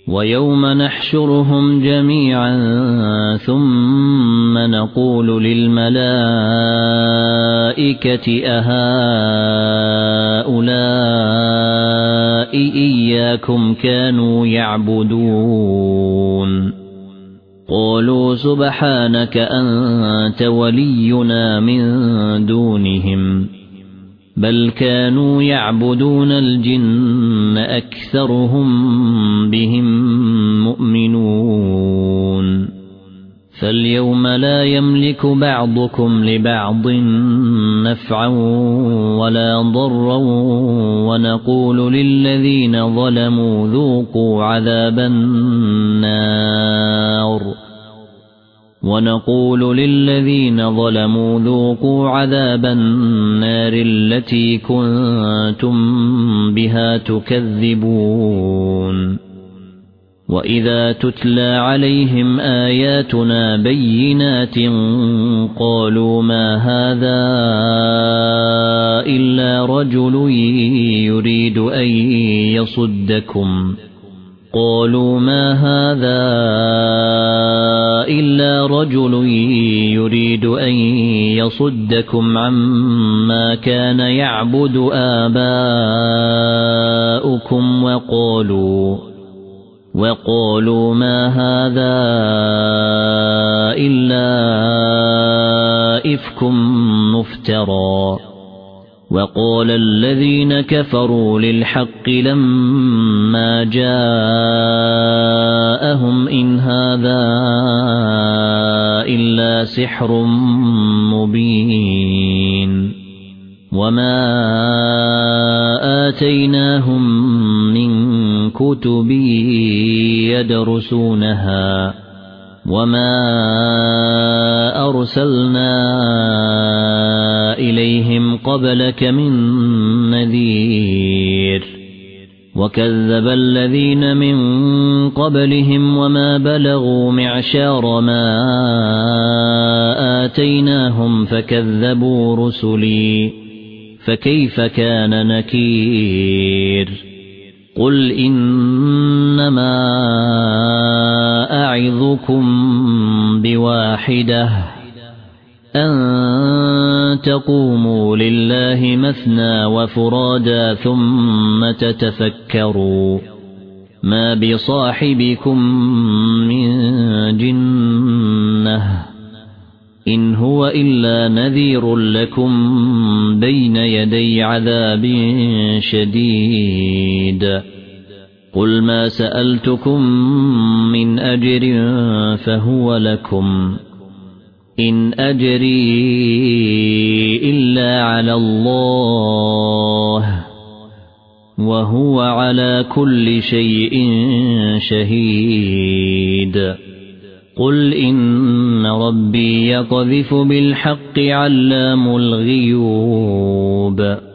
ويوم نحشرهم جميعا ثم نقول للملائكة أهؤلاء إياكم كانوا يعبدون قالوا سبحانك أنت ولينا من دونهم بل كانوا يعبدون الجن أكثرهم بهم مؤمنون فاليوم لا يملك بعضكم لبعض نفعا ولا ضرا ونقول للذين ظلموا ذوقوا عذاب النار التي كنتم بها تكذبون وإذا تتلى عليهم آياتنا بينات قالوا ما هذا إلا رجل يريد أن يصدكم عما كان يعبد آباؤكم وقالوا ما هذا إلا إفك مفترى وقال الذين كفروا للحق لما جاءهم إن هذا إلا سحر مبين وما آتيناهم من كتب يدرسونها وما أرسلنا إليهم قبلك من نذير وكذب الذين من قبلهم وما بلغوا معشار ما آتيناهم فكذبوا رسلي فكيف كان نكير قل إنما أعظكم بواحدة أن تقوموا لله مثنى وفرادا ثم تتفكروا ما بصاحبكم من جنة إن هو إلا نذير لكم بين يدي عذاب شديد قل ما سألتكم من أجر فهو لكم إن أجري إلا على الله وهو على كل شيء شهيد قل إن ربي يقذف بالحق علام الغيوب